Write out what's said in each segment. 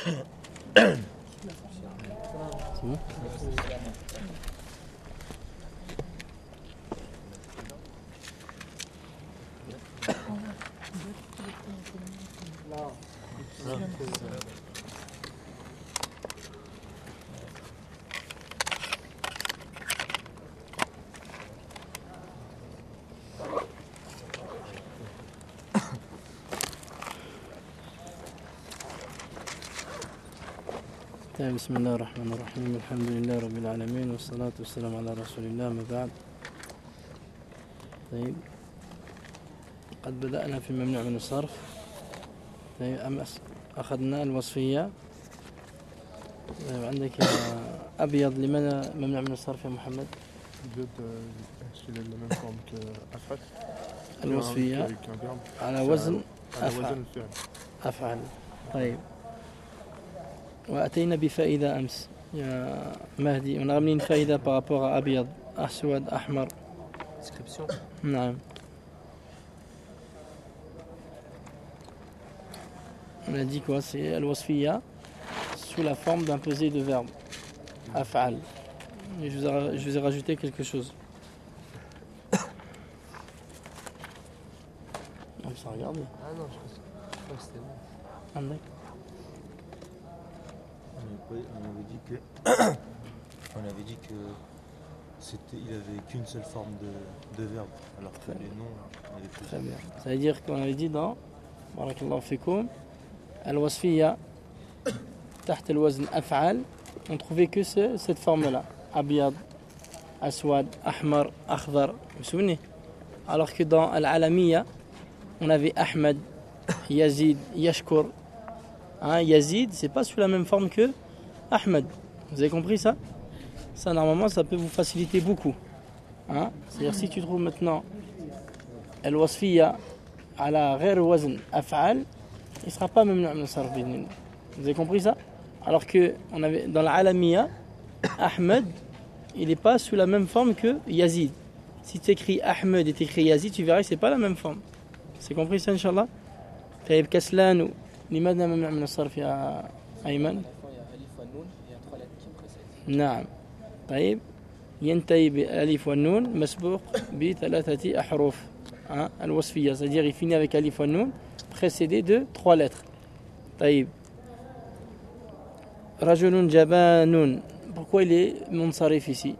bon. بسم الله الرحمن الرحيم الحمد لله رب العالمين والصلاة والسلام على رسول الله ما بعد. طيب قد بدأنا في ممنوع من الصرف. طيب أمس أخذنا الوصفية. طيب عندك أبيض لماذا ممنوع من الصرف يا محمد؟ الوصفية على وزن أفعل. طيب وأتينا بفائدة أمس يا مهدي. On a ramené une faïda par rapport à أبيض أسود أحمر. Description. نعم. On a dit quoi? C'est al-wasfiya sous la forme d'un pesé de verbes. Af'al. Et je vous ai rajouté quelque chose. On s'en regarde. Ah non, je crois que c'était bon. Ah, d'accord. On avait dit que il avait qu'une seule forme de verbe, alors que les noms avaient plus. Très bien. Ça veut dire qu'on avait dit dans barakallahu fikoum al-wasfiya taht al-wazn af'al, on trouvait que cette forme-là, abyad, aswad, ahmar, akhdar. Vous vous souvenez? Alors que dans al-alamiya, on avait Ahmed, Yazid, Yashkur. Yazid, c'est pas sous la même forme que Ahmed. Vous avez compris ça? Ça, normalement, ça peut vous faciliter beaucoup. C'est-à-dire, si tu trouves maintenant al-wasfiya ala ghayr wazn af'al, il ne sera pas même min sarf. Vous avez compris ça? Alors que on avait, dans l'alamiya, Ahmed, il n'est pas sous la même forme que Yazid. Si tu écris Ahmed et tu écris Yazid, tu verras que ce n'est pas la même forme. C'est compris ça, Inch'Allah? طيب كسلان لماذا ممنوع من الصرف يا أيمن؟ نعم. طيب ينتهي بالألف والنون مسبوق بثلاثة أحرف. الوصفية, c'est-à-dire il finit avec alif wa noun précédé de 3 lettres. طيب رجل جبان. Pourquoi il est munsarif ici?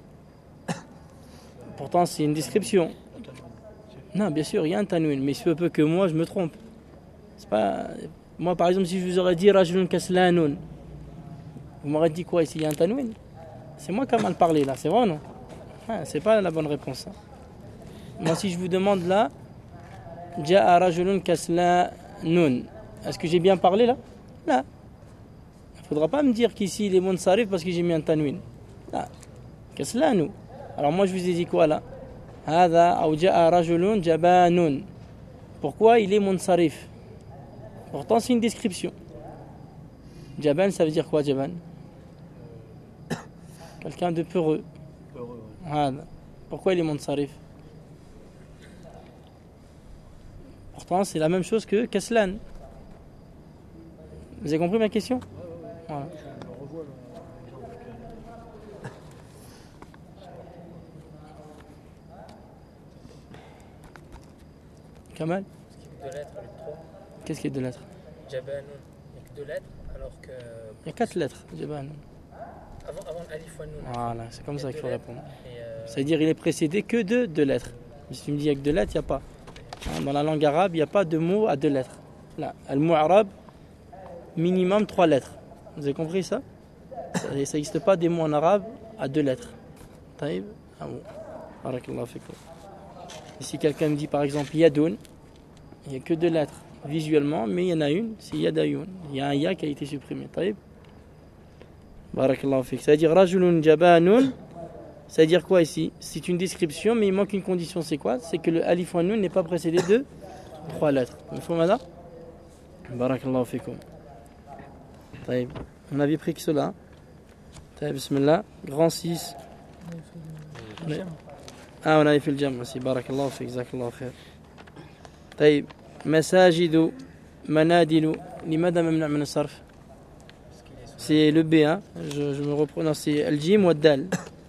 Pourtant c'est une description. Non, bien sûr, il y a un tanwin, mais il se peut que moi je me trompe. C'est pas... Moi par exemple, si je vous aurais dit rajulun kaslanun, vous m'aurez dit quoi ici? Il y a un tanwin? C'est moi qui ai mal parlé là, c'est vrai ou non? C'est pas la bonne réponse. Moi si je vous demande là, ja'a rajulun kaslanun, est-ce que j'ai bien parlé là? Là. Il ne faudra pas me dire qu'ici il est munsarif parce que j'ai mis un tanwin. Là. Kaslanu. Alors moi je vous ai dit quoi là? هذا أو جاء رجل جبان. Pourquoi il est munsarif? Pourtant c'est une description. Jaban, ça veut dire quoi Jaban? Quelqu'un de peureux. Pourquoi il est munsarif? Pourtant c'est la même chose que kaslan. Vous avez compris ma question? Voilà. Kamal? Qu'est-ce qu'il y a de lettres? Jabanoun. Il n'y a que 2 lettres, alors que... Il y a 4 lettres, Jabanoun. Avant l'alif wa noun. Voilà, c'est comme ça qu'il faut répondre. C'est-à-dire il est précédé que de 2 lettres. Si tu me dis avec 2 lettres, il n'y a pas. Dans la langue arabe, il n'y a pas de mot à 2 lettres. Là, al-mu'arab, minimum 3 lettres. Vous avez compris ça? Ça n'existe pas des mots en arabe à 2 lettres. Taïb? Ah bon. Barakallahu fikum. Si quelqu'un me dit par exemple yadoun, il n'y a que 2 lettres visuellement, mais il y en a une, c'est yadayoun. Il y a un ya qui a été supprimé. Taïb? Barakallahu fik. C'est-à-dire rajulun jabanoun, c'est-à-dire quoi ici? C'est une description, mais il manque une condition. C'est quoi? C'est que le alif wa noun n'est pas précédé de 3 lettres. Il faut madame? Barakallahu fikum. Taïb. On avait pris que cela. Taïb, bismillah. Grand 6. on avait fait le jam aussi. Barakallahu fik, jazakallahu khair. طيب مساجد منادل لماذا ممنوع من الصرف؟ C'est le B, hein. Je me reprends. Non, c'est Al-Jim ou Al-Dal.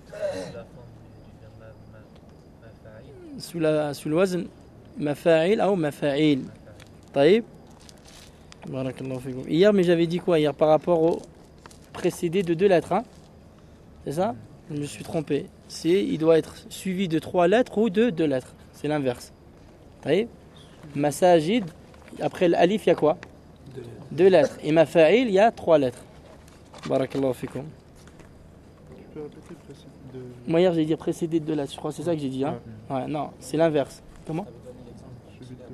Sous le wazn Mafa'il ou Mafa'il. Taïb. Barakallahu fikum. Hier, mais j'avais dit quoi hier par rapport au précédé de 2 lettres, hein? C'est ça? Je me suis trompé. Il doit être suivi de 3 lettres ou de 2 lettres. C'est l'inverse. Taïb. Masajid, après l'alif, il y a quoi? 2 lettres. Et Mafa'il, il y a 3 lettres. Barakallahu fikum. Tu peux répéter précédé de... Moi hier j'ai dit précédé de 2 lettres, je crois que c'est ça que j'ai dit. Hein? Ouais, non, c'est l'inverse. Comment? Je vais te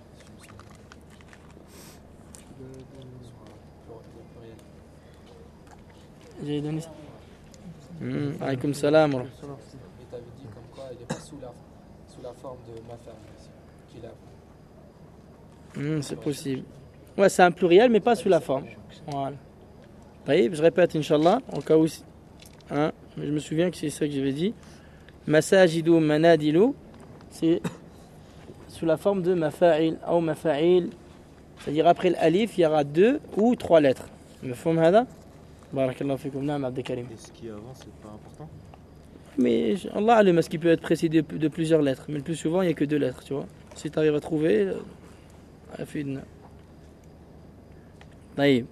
J'ai donné ça. Alaykoum salam. Et tu avais dit comme quoi il n'est pas sous la forme de ma femme qu'il a. C'est possible. Ouais, c'est un pluriel, mais pas sous la forme. Voilà. Je répète, Inch'Allah, au cas où. Hein, je me souviens que c'est ça que j'avais dit. Masajidou manadilou, c'est sous la forme de mafa'il ou mafa'il. C'est-à-dire après l'alif, il y aura 2 ou 3 lettres. Mafhoum hada? Barakallahu fikum. Naam Abdel Karim. Et ce qui est avant, c'est pas important. Mais Allah alim, ce qui peut être précédé de plusieurs lettres. Mais le plus souvent, il n'y a que 2 lettres, tu vois. Si tu arrives à trouver, afidna. Taïb.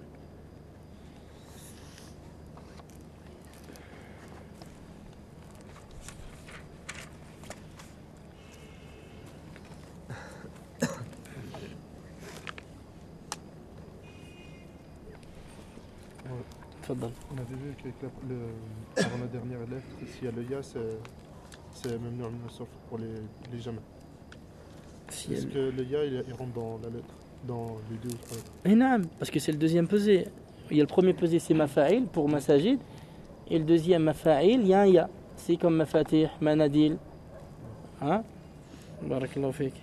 On avait vu qu'avec avant la dernière lettre, s'il y a le ya, c'est même sauf pour les jamais. Est-ce que le ya il rentre dans la lettre, dans les 2 ou 3 lettres? Eh non, parce que c'est le deuxième pesé. Il y a le premier pesé, c'est mafa'il pour masajid. Et le deuxième mafa'il, il y a un ya. C'est comme mafatih, manadil. Hein? Barakallahu fik.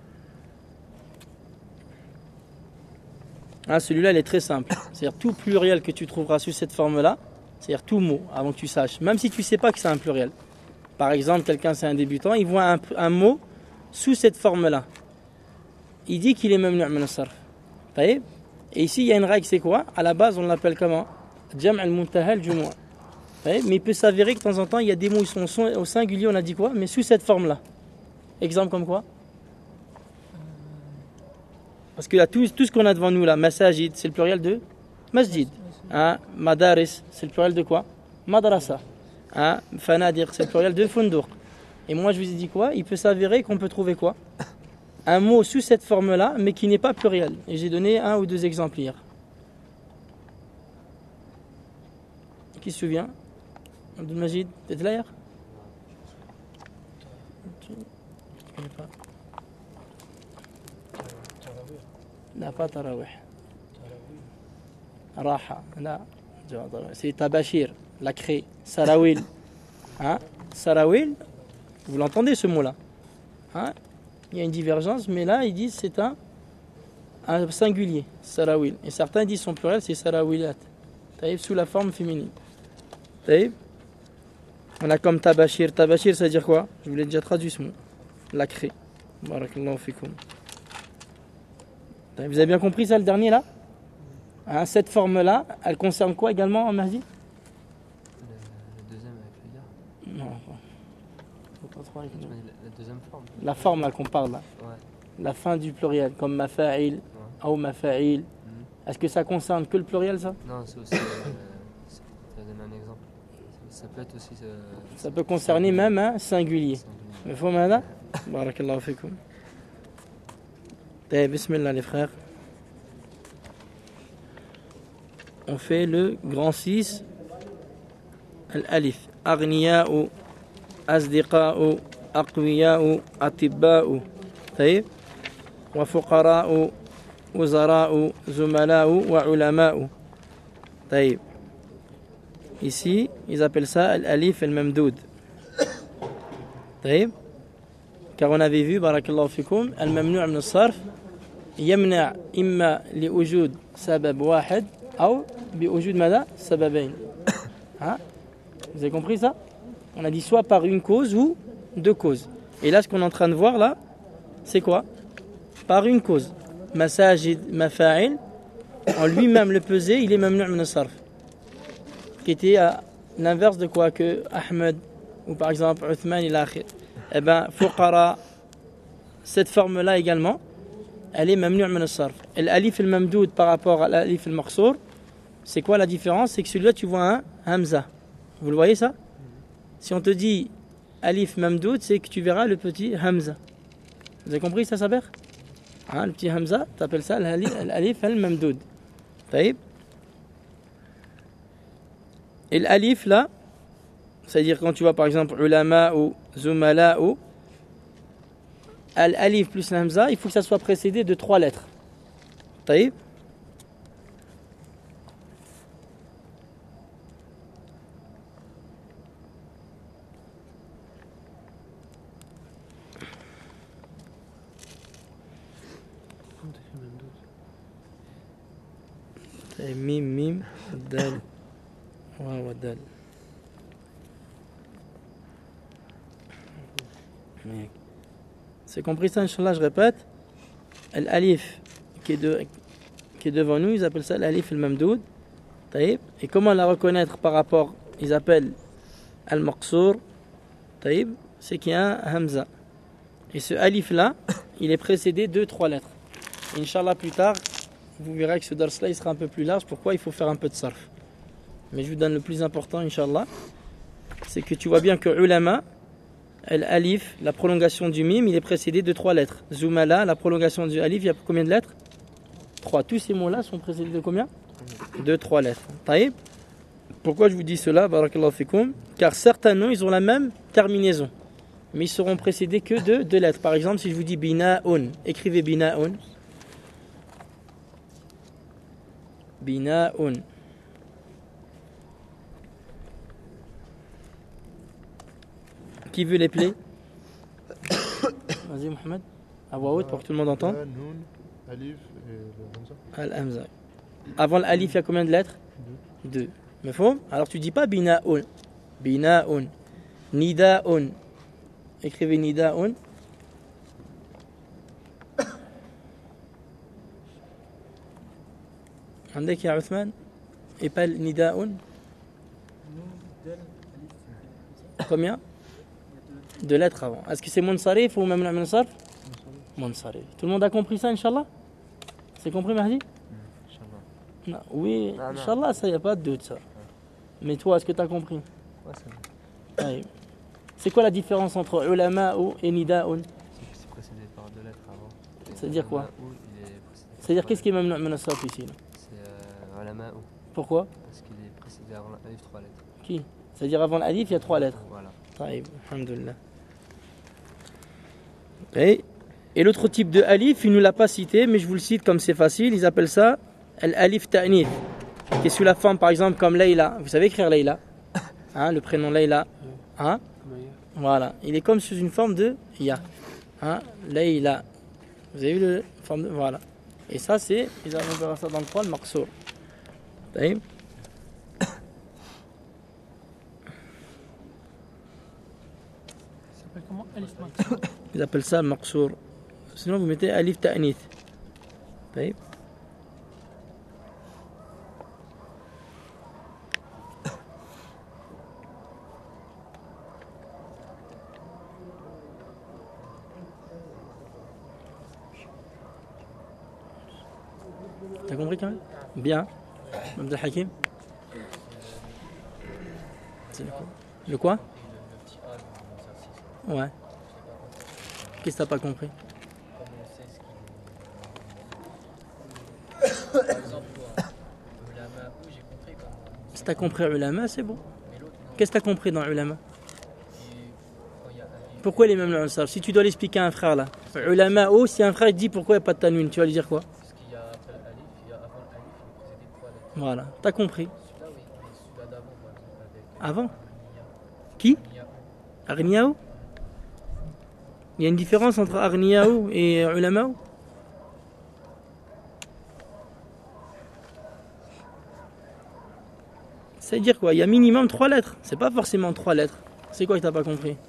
Ah, celui-là, il est très simple. C'est-à-dire tout pluriel que tu trouveras sous cette forme-là, c'est-à-dire tout mot, avant que tu saches, même si tu ne sais pas que c'est un pluriel. Par exemple, quelqu'un, c'est un débutant, il voit un mot sous cette forme-là. Il dit qu'il est mamnu' min as-sarf. Et ici, il y a une règle, c'est quoi? À la base, on l'appelle comment? Jam' al-muntaha al-jumu'a. Mais il peut s'avérer que de temps en temps, il y a des mots qui sont au singulier, on a dit quoi? Mais sous cette forme-là. Exemple comme quoi? Parce que là, tout ce qu'on a devant nous là, masajid, c'est le pluriel de masjid. Hein? Madaris, c'est le pluriel de quoi? Madrasa. Hein? Fanadir, c'est le pluriel de fundur. Et moi, je vous ai dit quoi? Il peut s'avérer qu'on peut trouver quoi? Un mot sous cette forme-là, mais qui n'est pas pluriel. Et j'ai donné 1 ou 2 exemples hier. Qui se souvient? Abdul Majid, t'es là hier? Je ne connais pas. لا pas tarawih. Raha, là. C'est tabashir, la crée. Sarawil. Hein? Sarawil, vous l'entendez ce mot-là? Hein? Il y a une divergence, mais là ils disent c'est un singulier, sarawil. Et certains disent son pluriel c'est sarawilat. Taïb, sous la forme féminine. Taïb. On a comme tabashir. Tabashir, ça veut dire quoi? Je vous l'ai déjà traduit ce mot. La crée. Barakallahu fikum. Vous avez bien compris ça, le dernier là? Hein, cette forme-là, elle concerne quoi également, Mahdi? Le deuxième avec le ya. Non, pas trop avec nous. La deuxième forme. La forme là qu'on parle là. Ouais. La fin du pluriel, comme mafa'il ou mafa'il. Est-ce que ça concerne que le pluriel ça? Non, c'est aussi. Ça donne un exemple. Ça peut être aussi. Ça peut concerner même un singulier. Mais faut m'aider? Barakallahu fikum. Bismillah les frères. On fait le grand 6. Al-alif. Aghniya'u, asdiqa'u, aqwiya'u, atibba'u. طيب. وفقراء, وزراء, زملاء, وعلماء. طيب. Ici, ils appellent ça al-alif al-mamdoud. طيب. Car on avait vu, barakallahu fikum, al-mamnu' min as-sarf يمنع إما لوجود سبب واحد أو بوجود ماذا؟ سببين. Hein? Vous avez compris ça? On a dit soit par une cause ou 2 causes. Et là, ce qu'on est en train de voir là, c'est quoi? Par une cause. Masajid, mafa'il, en lui-même le pesé, il est mamnu' min as-sarf. qui était à l'inverse de quoi que Ahmed ou par exemple Uthman il akhir. Eh bien, fuqara, cette forme-là également, elle est mamnu' min as-sarf. Et l'alif al-mamdoud par rapport à l'alif al-maqsour, c'est quoi la différence? C'est que celui-là, tu vois un hamza. Vous le voyez ça? Si on te dit alif mamdoud, c'est que tu verras le petit hamza. Vous avez compris ça, Saber? Le petit hamza, tu appelles ça l'alif al-mamdoud. Taïb. Et l'alif là, c'est-à-dire quand tu vois par exemple ulama ou zumala ou l'alif plus l'hamza, il faut que ça soit précédé de 3 lettres. Taïb. Mim, mim, dal. Waouh, dal. C'est compris ça, Inch'Allah, je répète. L'alif qui est devant nous, ils appellent ça l'alif al-mamdoud. Et comment la reconnaître par rapport, ils appellent al-maqsour. C'est qu'il y a un hamza. Et ce alif là, il est précédé de 3 lettres. Inch'Allah, plus tard, vous verrez que ce dars là il sera un peu plus large. Pourquoi? Il faut faire un peu de sarf. Mais je vous donne le plus important, Inch'Allah. C'est que tu vois bien que ulama, l'alif, la prolongation du mim, il est précédé de 3 lettres. Zumala, la prolongation du alif, il y a combien de lettres? 3. Tous ces mots là sont précédés de combien? De 3 lettres. Taïb. Pourquoi je vous dis cela? Barakallahu fikoum. Car certains noms, ils ont la même terminaison. Mais ils seront précédés que de 2 lettres. Par exemple, si je vous dis bina'un, écrivez bina'un. Bina'un. Qui veut les plaies? Vas-y, Mohamed. À voix haute pour que tout le monde entende. Noun, alif et Al-hamza. Avant l'alif, il y a combien de lettres? 2. Mais faut? Alors tu dis pas bina'un. Bina'un. Nida'un. Écrivez nida'un. عندك يا عثمان et pas nida'un. Combien? 2 lettres avant. Est-ce que c'est munsarif ou même la munsarif? Munsarif. Tout le monde a compris ça, Inch'Allah? C'est compris, Mahdi? Non. Oui, Inch'Allah, ça y a pas de doute, ça. Mais toi, est-ce que tu as compris? Ouais, c'est bon. C'est quoi la différence entre ulama et nida'un? C'est précédé par 2 lettres avant. C'est-à-dire quoi? C'est-à-dire qu'est-ce qui est même min as-sarf ici là? C'est ulama ou. Pourquoi? Parce qu'il est précédé avant l'alif 3 lettres. Qui? C'est-à-dire avant l'alif, il y a 3 lettres. Voilà. Taïb, alhamdoulilah. Et l'autre type de alif, il ne nous l'a pas cité, mais je vous le cite comme c'est facile. Ils appellent ça l'alif ta'nith, qui est sous la forme, par exemple, comme Layla. Vous savez écrire Layla? Le prénom Layla. Voilà. Il est comme sous une forme de ya. Layla. Vous avez vu la forme de... Voilà. Et ça, c'est... Ils ont ça dans le poil, maqsour. Taïb. Comment? Alif maqsour. Ils appellent ça maqsour. Sinon, vous mettez alif ta'nith. Taïb. T'as compris quand même? Bien. Abdel Hakim. C'est le quoi? Le quoi? Ouais. Qu'est-ce que t'as pas compris? Par exemple, ulama, j'ai compris comment. Si t'as compris ulama, c'est bon. Qu'est-ce que t'as compris dans ulama? Pourquoi les mêmes le savent? Si tu dois l'expliquer à un frère là, ulama ou si un frère dit pourquoi il n'y a pas de tanwin, tu vas lui dire quoi? Parce qu'il y a après l'alif, il y a avant l'alif, il est précédé de 3 lettres. Voilà, t'as compris. Celui-là, oui, mais celui-là d'avant, par exemple, avec. Avant? Qui? Arniaou? Il y a une différence entre Arniaou et Ulamaou? C'est-à-dire quoi? Il y a minimum 3 lettres. C'est pas forcément 3 lettres. C'est quoi que t'as pas compris?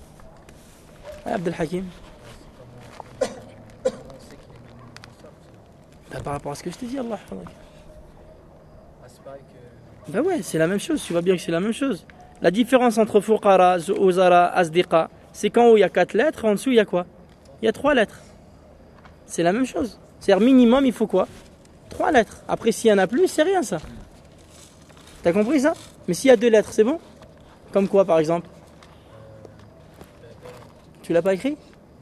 Abdel Hakim. Par rapport à ce que je t'ai dit, Allah. Ah, c'est pareil que. Ben ouais, c'est la même chose, tu vois bien que c'est la même chose. La différence entre fuqara, uzara, asdiqa, c'est qu'en haut il y a 4 lettres, en dessous il y a quoi? Il y a 3 lettres. C'est la même chose. C'est-à-dire minimum il faut quoi? 3 lettres. Après s'il y en a plus, c'est rien ça. T'as compris ça? Mais s'il y a 2 lettres, c'est bon? Comme quoi par exemple? Tu l'as pas écrit?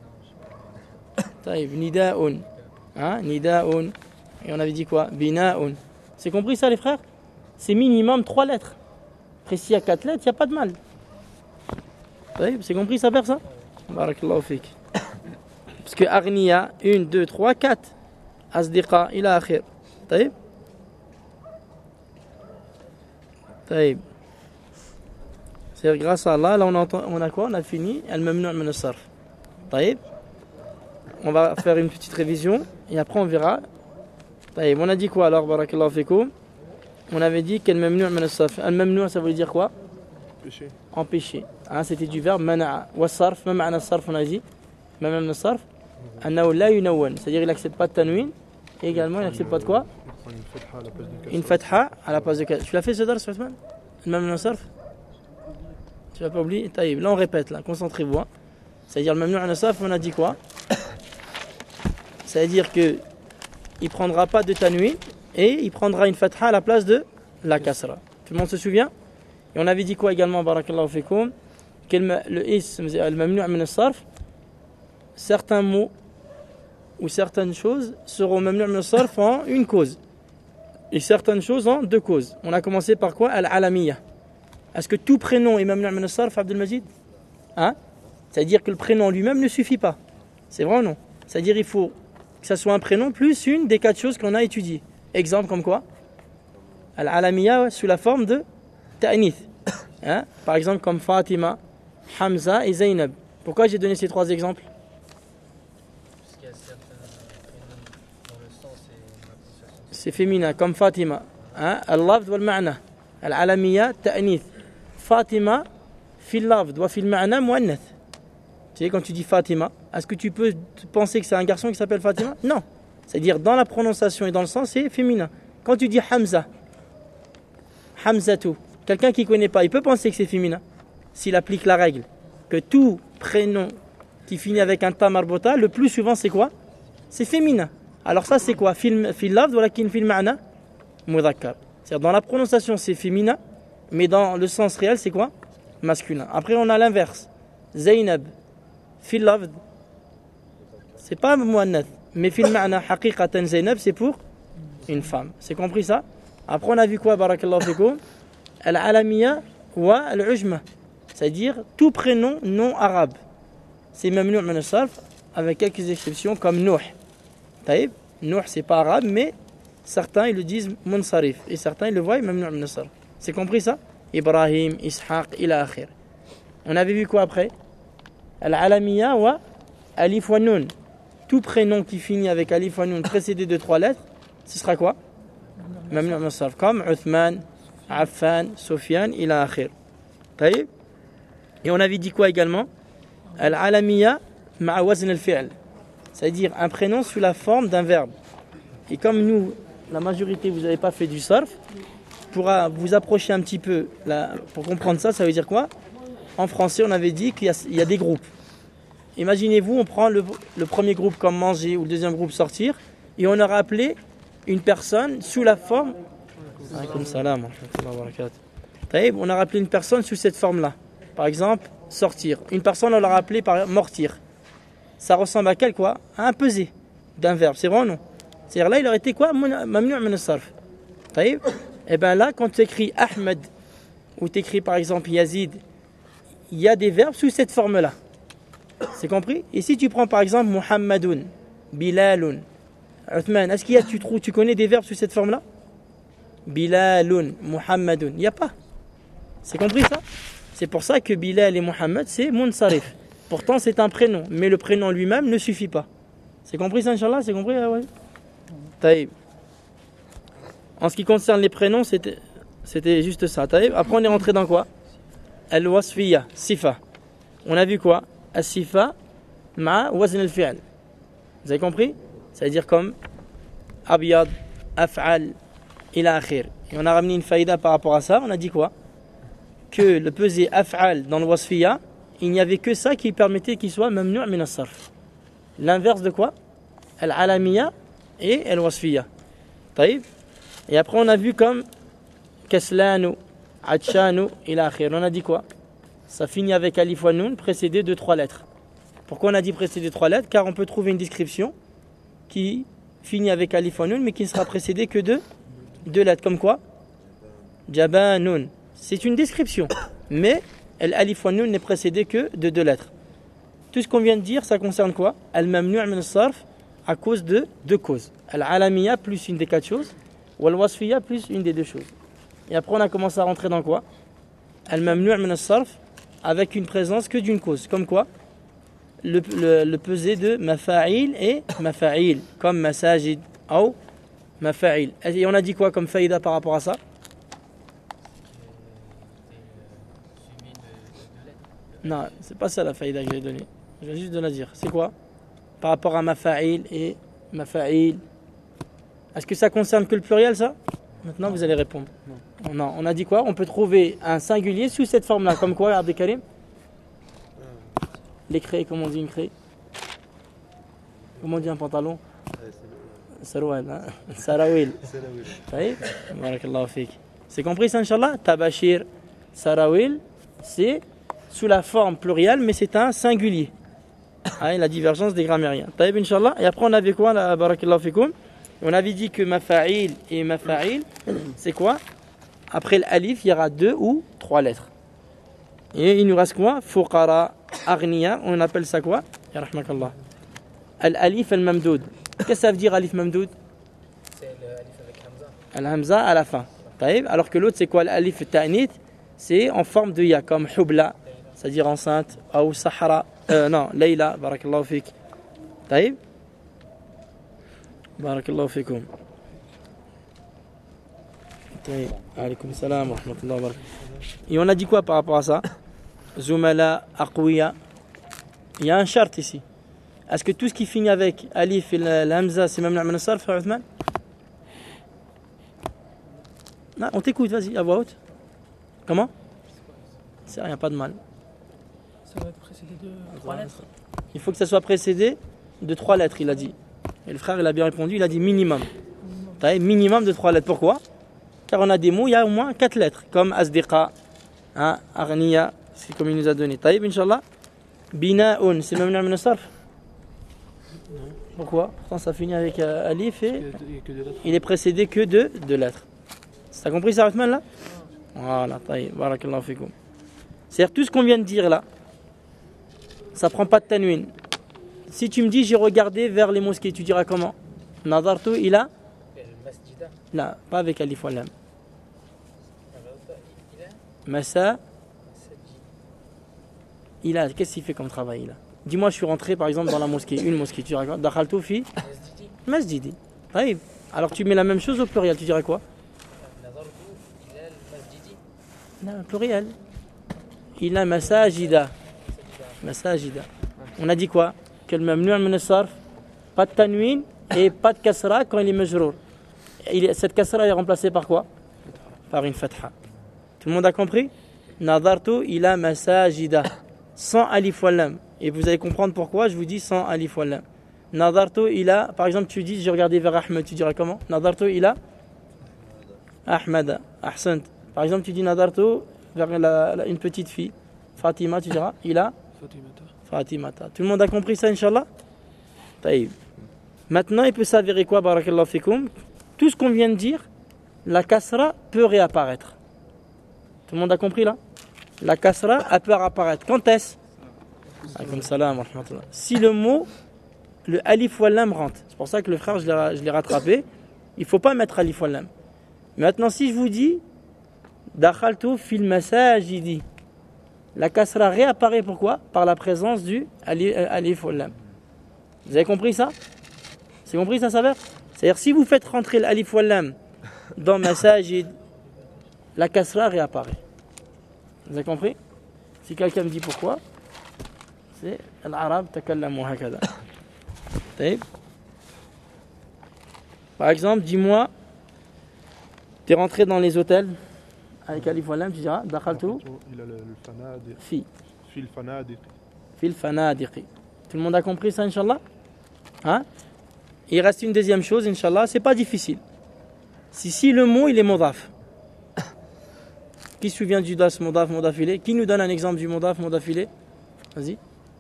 Taïb, nida'un. Hein? Nida'un. Et on avait dit quoi? Bina'un. C'est compris ça les frères? C'est minimum 3 lettres. Après s'il y a 4 lettres, il n'y a pas de mal. C'est compris ça, père ça? Barakallahu fik. Parce que Arniya, 1, 2, 3, 4. Asdiqa, ila akhir. Taïb. Taïb. C'est grâce à Allah, là on a quoi? On a fini. Al-mamnu' min as-sarf. Taïb. On va faire une petite révision et après on verra. Taïb. On a dit quoi alors, barakallahu fikum? On avait dit qu'al-mamnu' min as-sarf. Al-mamnu' ça veut dire quoi? Péché. Empêcher. Hein, c'était du verbe mana'a. Wa sarf, ma ma'na as-sarf on a dit. Ma ma'na as-sarf. Annahu la yunawwan. C'est-à-dire il n'accepte pas de tanwin. Et également il n'accepte pas de quoi? Une fatha à la place de kasra. Tu l'as fait ce dars, Othman? Ma ma'na as-sarf? Tu l'as pas oublié? Taïb. Là on répète, là. Concentrez-vous. Hein. C'est-à-dire le mamnu' min as-sarf, on a dit quoi? C'est-à-dire que il prendra pas de tanwin et il prendra une fatha à la place de la kasra. Tout le monde se souvient? Et on avait dit quoi également, barakallahu fikum, que le ism, le mamnu' min as-sarf, certains mots ou certaines choses seront mamnu' min as-sarf en une cause et certaines choses en 2 causes. On a commencé par quoi? Al-alamiyya. Est-ce que tout prénom est mamnu' min as-sarf, Abdel Majid? Hein? C'est-à-dire que le prénom lui-même ne suffit pas. C'est vrai ou non? C'est-à-dire il faut que ça soit un prénom plus une des 4 choses qu'on a étudiées. Exemple comme quoi? Al-alamiyya sous la forme de ta'nith. Hein? Par exemple comme Fatima, Hamza et Zainab. Pourquoi j'ai donné ces 3 exemples? Parce qu'il y a certains prénoms dans le sens et la prononciation. C'est féminin, comme Fatima. Hein? Al-lafd wal-ma'na. Al-alamiyya ta'nith. Fatima, fil lafd wa fil ma'na muannath. Tu sais, quand tu dis Fatima, est-ce que tu peux penser que c'est un garçon qui s'appelle Fatima? Non. C'est-à-dire dans la prononciation et dans le sens, c'est féminin. Quand tu dis Hamza, Hamzatu, quelqu'un qui ne connaît pas, il peut penser que c'est féminin. S'il applique la règle que tout prénom qui finit avec un ta marbota, le plus souvent c'est quoi? C'est féminin. Alors ça c'est quoi? Fil lafd walakin fil ma'na mudhakkar. C'est-à-dire dans la prononciation c'est féminin, mais dans le sens réel c'est quoi? Masculin. Après on a l'inverse. Zainab, fil lafd, c'est pas muannath, mais fil ma'na haqiqatan Zainab c'est pour une femme. C'est compris ça? Après on a vu quoi, barakallahu fikum? Al-alamiyya wa al-ujma. C'est-à-dire tout prénom non arabe. C'est mamnu' min as-sarf avec quelques exceptions comme Nuh. Taïb, Nuh c'est pas arabe mais certains ils le disent munsarif et certains ils le voient mamnu' min as-sarf. C'est compris ça? Ibrahim, Ishaq, ila akhir. On avait vu quoi après? Al-alamiyya wa alif wa nun. Tout prénom qui finit avec alif wa nun précédé de 3 lettres, ce sera quoi? Mamnu' min as-sarf comme Uthman, Affan, Sofiane, ila akhir. Taïb. Et on avait dit quoi également? Al-alamiyya ma'a wazn al-fi'l. C'est-à-dire un prénom sous la forme d'un verbe. Et comme nous, la majorité, vous n'avez pas fait du sarf, pour vous approcher un petit peu, pour comprendre ça, ça veut dire quoi? En français, on avait dit qu'il y a des groupes. Imaginez-vous, on prend le premier groupe comme manger ou le deuxième groupe sortir, et on aura appelé une personne sous la forme... Alaykoum salam, on a rappelé une personne sous cette forme-là. Par exemple, sortir. Une personne, on l'a appelé par mortir. Ça ressemble à quel quoi? À un pesé d'un verbe. C'est vrai ou non? C'est-à-dire là, il aurait été quoi? Mamnu' min as-sarf. Et bien là, quand tu écris Ahmed ou tu écris par exemple Yazid, il y a des verbes sous cette forme-là. C'est compris? Et si tu prends par exemple Muhammadun, Bilalun, Uthman, est-ce qu'il y a, tu connais des verbes sous cette forme-là? Bilalun, Muhammadun, il n'y a pas. C'est compris ça? C'est pour ça que Bilal et Muhammad, c'est munsarif. Pourtant, c'est un prénom, mais le prénom lui-même ne suffit pas. C'est compris ça, Inch'Allah? C'est compris? Ah ouais. Taïb. En ce qui concerne les prénoms, c'était juste ça. Taïb. Après, on est rentré dans quoi? Al-wasfiyya, sifa. On a vu quoi? As-sifa ma wazn al-fi'l. Vous avez compris? C'est-à-dire comme abyad, af'al, ila akhir. Et on a ramené une faïda par rapport à ça. On a dit quoi? Que le pesé af'al dans le wasfiya, il n'y avait que ça qui permettait qu'il soit mamnu' min as-sarf. L'inverse de quoi? Al-alamiya et al-wasfiya. Taïb. Et après on a vu comme kaslanu, atshanu, ila akhir. On a dit quoi? Ça finit avec alif wa nun précédé de 3 lettres. Pourquoi on a dit précédé de 3 lettres? Car on peut trouver une description qui finit avec alif wa nun mais qui ne sera précédée que de 2 lettres. Comme quoi? Jabanun. C'est une description. Mais l'alif wa nun n'est précédé que de 2 lettres. Tout ce qu'on vient de dire, ça concerne quoi? Al-mamnu' min as-sarf à cause de 2 causes. Al-alamiya plus une des 4 choses. Ou al-wasfiya plus une des 2 choses. Et après on a commencé à rentrer dans quoi? Al-mamnu' min as-sarf avec une présence que d'une cause. Comme quoi? Le pesé de mafa'il et mafa'il. Comme masajid ou mafa'il. Et on a dit quoi comme faïda par rapport à ça? Non, c'est pas ça la faïda que j'ai donnée. Je viens juste de la dire. C'est quoi? Par rapport à mafa'il et mafa'il. Est-ce que ça concerne que le pluriel, ça? Maintenant, vous allez répondre. Non. On a dit quoi? On peut trouver un singulier sous cette forme-là. Comme quoi, Abdelkarim? Les craies, comment on dit une craie? Comment on dit un pantalon? Sarouel, hein? Sarawil. Barakallahu fik. C'est compris ça, Inch'Allah? Tabashir, Sarawil, c'est sous la forme plurielle, mais c'est un singulier. La divergence des grammairiens. Taïb, Inch'Allah. Et après, on avait quoi, là? Barakallahu fikoum. On avait dit que mafa'il et mafa'il, c'est quoi? Après l'alif, il y aura 2 ou 3 lettres. Et il nous reste quoi? Fuqara, aghniya, on appelle ça quoi? Ya rahmakallah. Al-alif al-mamdoud. Qu'est-ce que ça veut dire alif mamdoud? C'est l'alif avec Hamza. Al-hamza à la fin. Taïb. Alors que l'autre, c'est quoi? L'alif ta'nit, c'est en forme de ya, comme hubla, c'est-à-dire enceinte, ou sahara, non, layla, barakallahu fik. Taïb. Barakallahu fikum. Taïb. Alaykoum salam wa rahmatullahi wa barakatuh. Et on a dit quoi par rapport à ça? Zumala, aqwiya. Il y a un charte ici. Est-ce que tout ce qui finit avec alif et l'hamza, c'est mamnu' min as-sarf, frère Othman? Non, on t'écoute, vas-y, à voix haute. Comment? C'est rien, pas de mal. Ça va être précédé de 3 lettres. Il faut que ça soit précédé de 3 lettres, il a dit. Et le frère, il a bien répondu, il a dit minimum. Minimum de 3 lettres. Pourquoi? Car on a des mots, il y a au moins 4 lettres, comme asdiqa, aghniya, c'est comme il nous a donné. Taïb, Inch'Allah. Bina'un, c'est mamnu' min as-sarf? Pourquoi? Pourtant, ça finit avec alif et il est précédé que de 2 lettres. T'as compris ça, Othman, là? Voilà, taïb, barakallahu fikoum. C'est-à-dire, tout ce qu'on vient de dire là, ça prend pas de tanwin. Si tu me dis j'ai regardé vers les mosquées, tu diras comment? Nadartu ila? Non, pas avec alif wa lam. Masa? Ila, qu'est-ce qu'il fait comme travail là? Dis-moi, je suis rentré par exemple dans la mosquée, une mosquée, tu diras quoi? Dakhaltu fi? Masjidi. Taïb. Alors tu mets la même chose au pluriel, tu dirais quoi? Non, pluriel. Ila masajida. Masajida. On a dit quoi? Que le mamnu' min as-sarf, pas de tanwin et pas de kasra quand il est majrour. Cette kasra est remplacée par quoi? Par une fatha. Tout le monde a compris? Nadartu ila masajida. Sans alif wa lam. Et vous allez comprendre pourquoi je vous dis sans alif wa lam. Nadartu ila, par exemple, tu dis j'ai regardé vers Ahmed, tu dirais comment? Nadartu ila Ahmada. Ahsant. Par exemple, tu dis nadartu vers une petite fille. Fatima, tu diras ila Fatimata. Tout le monde a compris ça, Inch'Allah? Taïb. Maintenant, il peut s'avérer quoi, barakallahu fikoum? Tout ce qu'on vient de dire, la kasra peut réapparaître. Tout le monde a compris là? La kasra, elle peut réapparaître. Quand est-ce? Alaykoum salam wa rahmatullah. Si le mot, le alif wa lam rentre. C'est pour ça que le frère, je l'ai rattrapé. Il ne faut pas mettre alif wa lam. Maintenant, si je vous dis, dakhaltu fil masajidi. La kasra réapparaît pourquoi? Par la présence du alif wa lam. Vous avez compris ça? C'est compris ça, Saber? C'est-à-dire si vous faites rentrer l'alif wa lam dans masajid, la kasra réapparaît. Vous avez compris? Si quelqu'un me dit pourquoi, c'est l'arabe takallamu hakada. Taïb. Par exemple, dis-moi, tu es rentré dans les hôtels avec Alif Walam, tu diras Dakhaltu Il a le fanadiq. fi. Fil fanadiq. Fil fanadiqi. Tout le monde a compris ça, Inch'Allah? Hein? Il reste une deuxième chose, Inch'Allah, c'est pas difficile. Si le mot il est modaf. Qui se souvient du das modaf, modafilé? Qui nous donne un exemple du modaf, modafilé? Vas-y.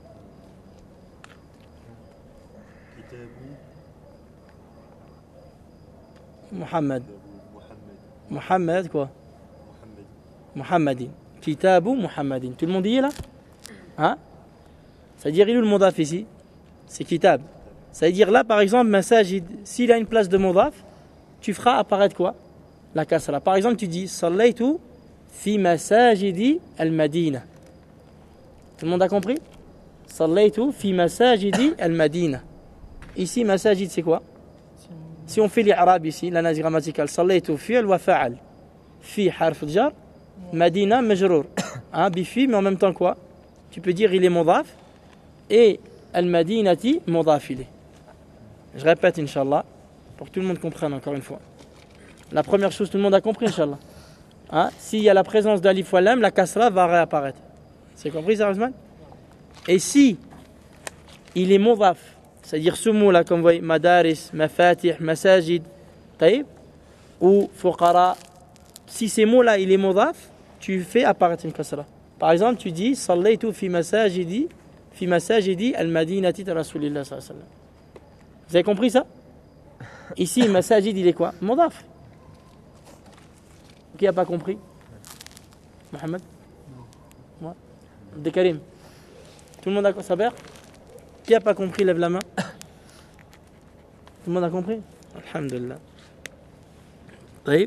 Muhammad. Muhammad quoi? Muhammadin. Kitabu Muhammadin. Tout le monde y est là? Hein? C'est-à-dire, il est où le modaf ici? C'est kitab. C'est-à-dire là, par exemple, masajid, s'il a une place de modaf, tu feras apparaître quoi? La kasra. Par exemple, tu dis sallaytu fi masajidi al-Madina. Tout le monde a compris? Sallaytu fi masajidi al-Madina. Ici, masajid, c'est quoi? Si on fait l'Arab ici, l'analyse grammaticale, sallaytu fi'l wa fa'al. Fi harf jar, Madina majrour. Hein, bifi, mais en même temps quoi? Tu peux dire il est modaf et al-Madinati modaf il est. Je répète, Inch'Allah, pour que tout le monde comprenne encore une fois. La première chose, tout le monde a compris, Inch'Allah. Hein? S'il y a la présence d'Alif ou Lam, la kasra va réapparaître. C'est compris, ça, Ousmane? Et si il est modaf, c'est-à-dire ce mot-là, comme vous voyez, madaris, mafatih, masajid, taïb, ou fuqara, si ces mots-là, il est modaf, tu fais apparaître une kasra. Par exemple, tu dis sallaytu fi masajidi al-Madinati de Rasulillah sallallahu alayhi wa sallam. Vous avez compris ça? Ici, masajid, il est quoi? Modaf. Qui n'a pas compris? Mohamed? Moi? Abdelkarim? Tout le monde a compris? Saber? Qui n'a pas compris? Lève la main. Tout le monde a compris? Alhamdulillah. Taïb.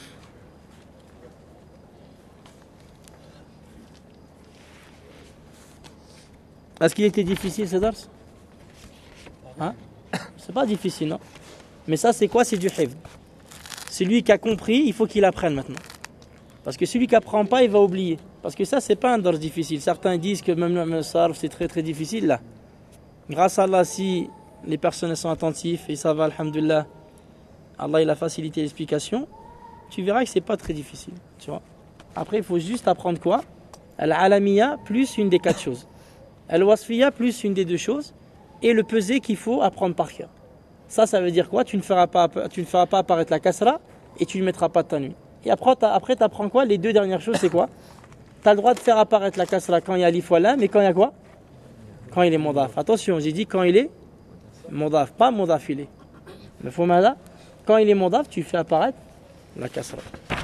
Est-ce qu'il était difficile ce dars? Hein? C'est pas difficile, non? Mais ça, c'est quoi? C'est du hifd. Celui qui a compris, il faut qu'il apprenne maintenant. Parce que celui qui apprend pas, il va oublier. Parce que ça, c'est pas un dars difficile. Certains disent que même le sarf, c'est très très difficile. Là, grâce à Allah, si les personnes sont attentives et ça va, alhamdulillah, Allah il a facilité l'explication, tu verras que c'est pas très difficile. Tu vois? Après, il faut juste apprendre quoi? Al-alamiya plus une des quatre choses. Al-wasfiya plus une des deux choses. Et le pesé qu'il faut apprendre par cœur. Ça veut dire quoi? Tu ne feras pas apparaître la kasra et tu ne mettras pas de tanwin. Et après tu apprends quoi? Les deux dernières choses, c'est quoi? Tu as le droit de faire apparaître la kasra quand il y a alif ou lam, mais quand il y a quoi? Quand il est modaf. Attention, j'ai dit quand il est modaf, pas modaf il est. Mais faut mal là. Quand il est modaf, tu fais apparaître la kasra.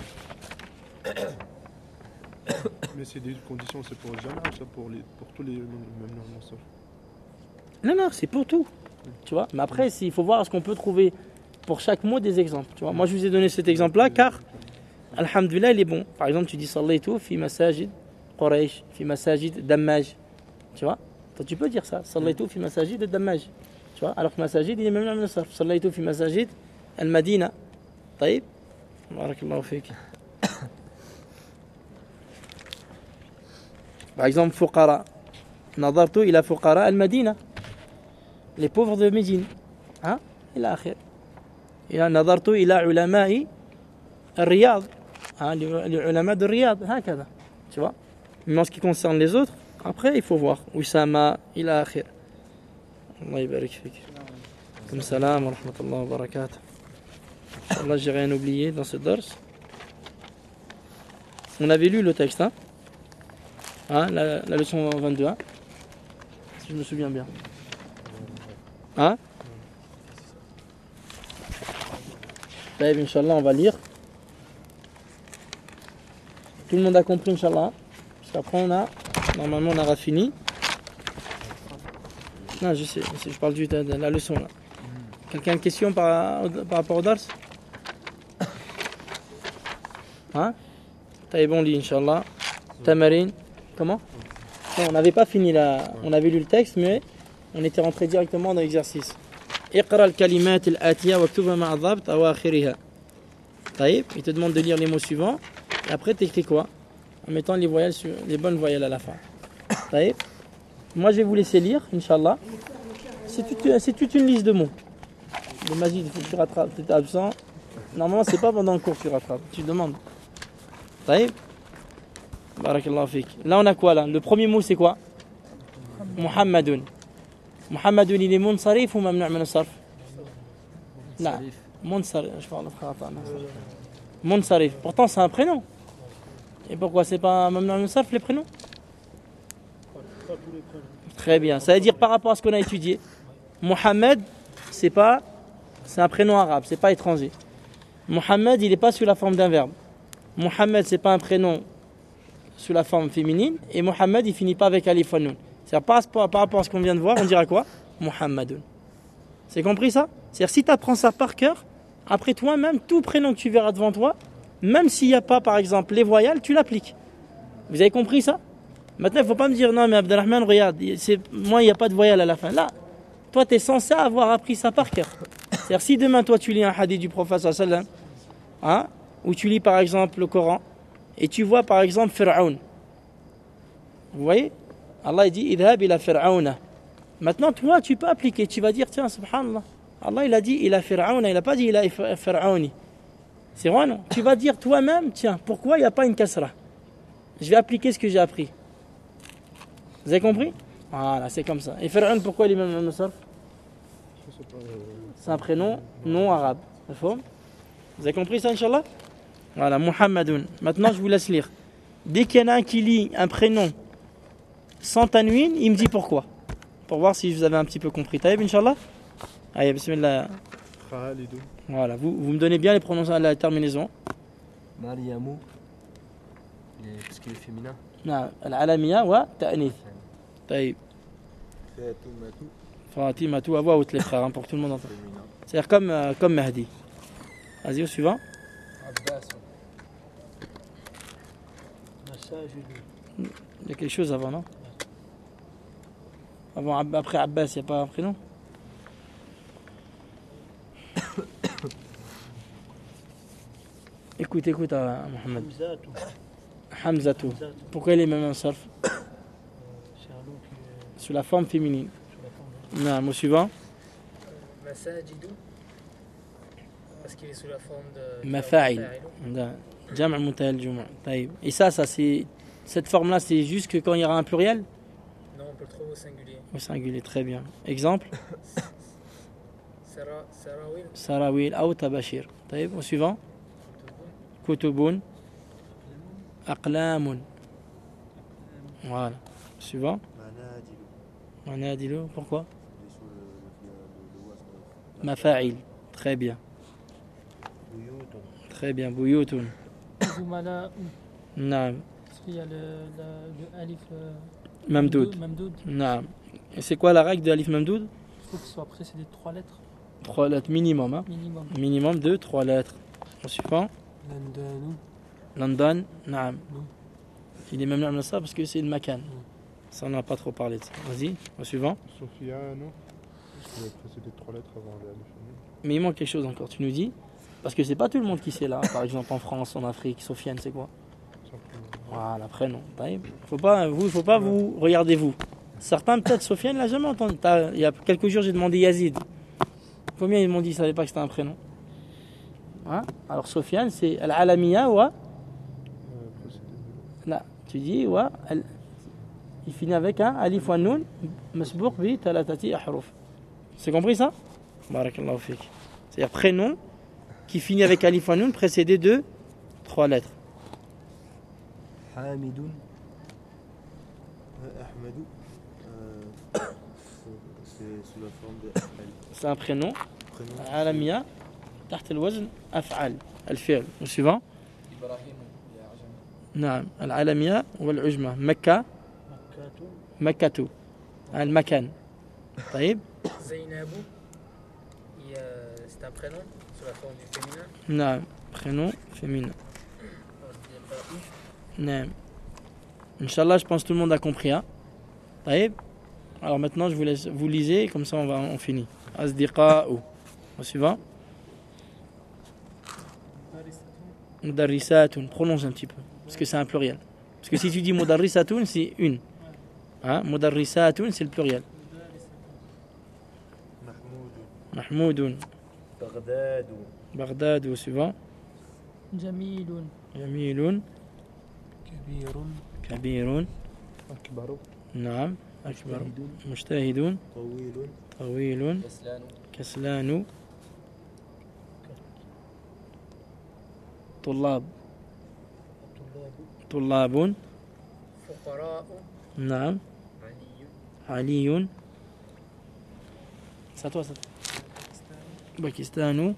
Mais c'est des conditions, c'est pour le jama ou ça pour tous les même non. Non, c'est pour tout. Tu vois? Mais après, il faut voir ce qu'on peut trouver pour chaque mot des exemples. Tu vois? Moi, je vous ai donné cet exemple-là car, alhamdulillah, il est bon. Par exemple, tu dis sallaytu fi masajid Quraysh, fi masajid Dammaj. Tu vois? Toi, tu peux dire ça. Sallaytu fi masajid Dammaj. Tu vois? Alors que masajid, il est même là le sarf. Sallaytu fi masajid al-Madina. Taïb? Barakallahu fik. Par exemple, fuqara. Nadartu ila fuqara al-Madina. Les pauvres de Médine. Hein? إلى آخر. نظرت إلى علماء الرياض. Les ulama de Riyad. هكذا. Tu vois? Mais en ce qui concerne les autres, après il faut voir. Oussama, إلى آخر. Allah يبارك فيك. Comme salam wa rahmatullah wa barakatuh. Inch'Allah, j'ai rien oublié dans ce dars. On avait lu le texte, hein? Hein? La leçon 22, hein? Si je me souviens bien. Hein? Inch'Allah, on va lire. Tout le monde a compris, Inch'Allah. Parce qu'après, normalement, on aura fini. Non, je sais, je parle de la leçon là. Quelqu'un a une question par rapport au dars? Hein? T'as bon lit, Inch'Allah. Tamarin. Comment? Non, on n'avait pas fini là. On avait lu le texte, mais on était rentré directement dans l'exercice. اقرأ الكلمات الآتية واكتبها مع الضبط أواخرها. طيب, il te demande de lire les mots suivants et après tu écris quoi? En mettant les bonnes voyelles à la fin. طيب. Moi je vais vous laisser lire, Inch'Allah. C'est toute une liste de mots. Le Majid, il faut que tu rattrapes. Tu étais absent. Normalement, c'est pas pendant le cours que tu rattrapes. Tu demandes. Taïb. Barakallahu fik. Là, on a quoi là? Le premier mot, c'est quoi? Muhammadun. Muhammadun, il est munsarif ou mamnu' min as-sarf? Non. Munsarif. Je parle de frère. Munsarif. Pourtant, c'est un prénom. Et pourquoi c'est pas mamnu' min as-sarf les prénoms? Très bien. Ça veut dire par rapport à ce qu'on a étudié, Mohamed, c'est un prénom arabe, c'est pas étranger. Mohamed, il n'est pas sous la forme d'un verbe. Mohamed, c'est pas un prénom sous la forme féminine. Et Mohamed, il finit pas avec alif wa nun. C'est-à-dire par rapport à ce qu'on vient de voir, on dira quoi? Muhammadun. C'est compris ça? C'est-à-dire si tu apprends ça par cœur, après toi-même, tout prénom que tu verras devant toi, même s'il n'y a pas par exemple les voyelles, tu l'appliques. Vous avez compris ça? Maintenant, il ne faut pas me dire non, mais Abdelrahman, regarde, moi, il n'y a pas de voyelle à la fin. Là, toi, tu es censé avoir appris ça par cœur. C'est-à-dire, si demain, toi, tu lis un hadith du prophète sallallahu hein, ou tu lis par exemple le Coran, et tu vois par exemple Fir'aun. Vous voyez? Allah il dit idhab ila Fir'auna. Maintenant, toi, tu peux appliquer. Tu vas dire, tiens, subhanallah. Allah, il a dit ila Fir'auna, il n'a pas dit ila Fir'auni. C'est vrai, non? Tu vas dire toi-même, tiens, pourquoi il n'y a pas une kasra? Je vais appliquer ce que j'ai appris. Vous avez compris? Voilà, c'est comme ça. Et Fir'aun, pourquoi il est même sarf? C'est un prénom non arabe. Vous avez compris ça, Inch'Allah? Voilà, Muhammadun. Maintenant, je vous laisse lire. Dès qu'il y en a un qui lit un prénom sans tanwin, il me dit pourquoi. Pour voir si vous avez un petit peu compris. Taïb, Inch'Allah? Allez, bismillah. Khalidun. Voilà, vous me donnez bien les prononciations, la terminaison. Mariamou, tout ce qui est féminin. Non, al-alamiya wa ta'nith. Taïb. Fatimatu. Fatimatu, à voix haute les frères, hein, pour que tout le monde entende. C'est-à-dire comme Mahdi. Vas-y, au suivant. Abbas. Il y a quelque chose avant, non? Après Abbas, il n'y a pas un prénom? Écoute, Mohamed. Hamzatu. Pourquoi il est même un sarf? Sous la forme féminine. Non, mot suivant. Masajidou, parce qu'il est sous la forme de Mafa'il. Jam' al-Muntahal Juma'. Et ça c'est cette forme-là, c'est juste que quand il y aura un pluriel? Non, on peut le trouver au singulier. Au singulier, très bien. Exemple? Sarawil. Sarawil ou Tabashir. Au suivant? Kutubun. Aqlamun. Voilà. Suivant? Manadilu. Pourquoi? Mafa'il. Très bien. Très bien. Buyutun. Zoumala. Naam. Est-ce qu'il y a le alif Mamdoud. Mamdoud. Naam. Et c'est quoi la règle de alif Mamdoud? Il faut qu'il soit précédé de 3 lettres 3 lettres minimum. Hein? minimum. Minimum de 3 lettres. Au suivant? Landanou. London. Naam. Non. Il est même là ça parce que c'est le makan. Ça, on n'a pas trop parlé de ça. Vas-y, au suivant. Sofiane. Je vais précéder 3 lettres avant l'alif. Mais il manque quelque chose encore, tu nous dis. Parce que c'est pas tout le monde qui sait là. Par exemple en France, en Afrique, Sofiane, c'est quoi? Voilà, prénom. Faut pas vous, regardez-vous. Certains, peut-être, Sofiane l'a jamais entendu. Il y a quelques jours, j'ai demandé Yazid. Combien ils m'ont dit, ils ne savaient pas que c'était un prénom? Hein? Alors, Sofiane, c'est Al-Alamiya ou là, tu dis, il finit avec un alif wa nun, masbouq bi talatati ahruf. C'est compris ça? Barakallahu fik. C'est-à-dire prénom qui finit avec alif wa nun précédé de 3 lettres. Hamidoun. Ahmadou. C'est sous la forme de Ahmed. C'est un prénom. Alamiya, تحت الوزن أفعل الفعل. وسيفان. إبراهيم يا عجم. نعم العالمية والعجمة مكة. مكة. المكان. طيب. Zainabou, c'est un prénom sous la forme du féminin. نعم prénom féminin. نعم. Inch'Allah, je pense que tout le monde a compris. Hein? طيب. Alors maintenant, je vous laisse, vous lisez, comme ça on finit. Asdiqa'u. Au suivant. Mudarrisatun. Prononce un petit peu, parce que c'est un pluriel. Parce que si tu dis mudarrisatun, c'est une. Hein? Mudarrisatun, c'est le pluriel. Mahmoudun. بغداد بغداد suivant جميل جميل كبير كبير أكبر نعم أكبر مجتهد طويل طويل كسلان كسلان طلاب طلاب فقراء نعم علي علي باكستان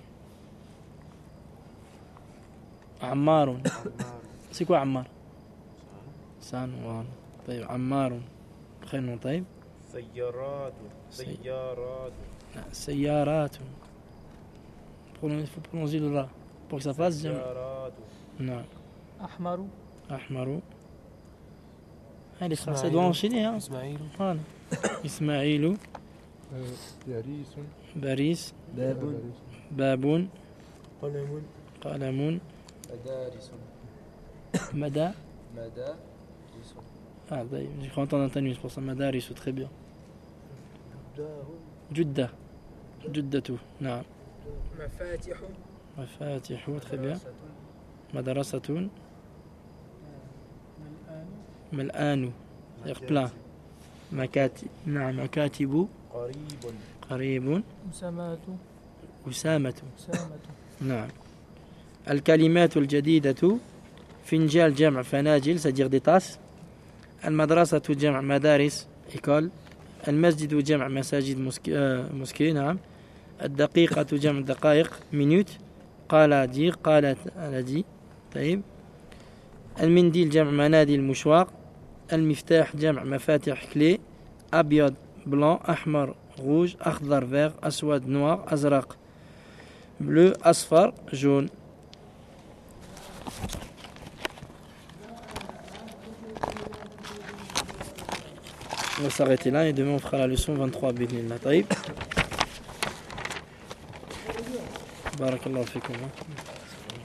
عمار عمار سي كوا عمار سان وان طيب عمار خير طيب سيارات سيارات سيارات il faut prononcer le ra pour que ça fasse سيارات non أحمر أحمر allez frère ça إسماعيل. doit enchaîner hein إسماعيل voilà إسماعيل ياريس باريس باب باب قلم قلم مدارس مدى مدارس ah طيب j'ai cru entendre un tanus pour ça مدارس très bien جدة جدة نعم مفاتيح مفاتيح très bien مدرسة مدرسة ملآن plein مكاتب نعم مكاتب قريب قريب أسامة أسامة أسامة نعم الكلمات الجديدة فنجال جمع فناجل c'est-à-dire des tasses المدرسة جمع مدارس école المسجد جمع مساجد موسكي نعم الدقيقة جمع دقائق minute قال دير قالت أنا دي طيب المنديل جمع مناديل مشواق المفتاح جمع مفاتيح كلي أبيض بلان أحمر rouge أخضر vert أسود noir أزرق bleu أصفر jaune on va s'arrêter là et demain on fera la leçon 23 بإذن طيب بارك الله فيكم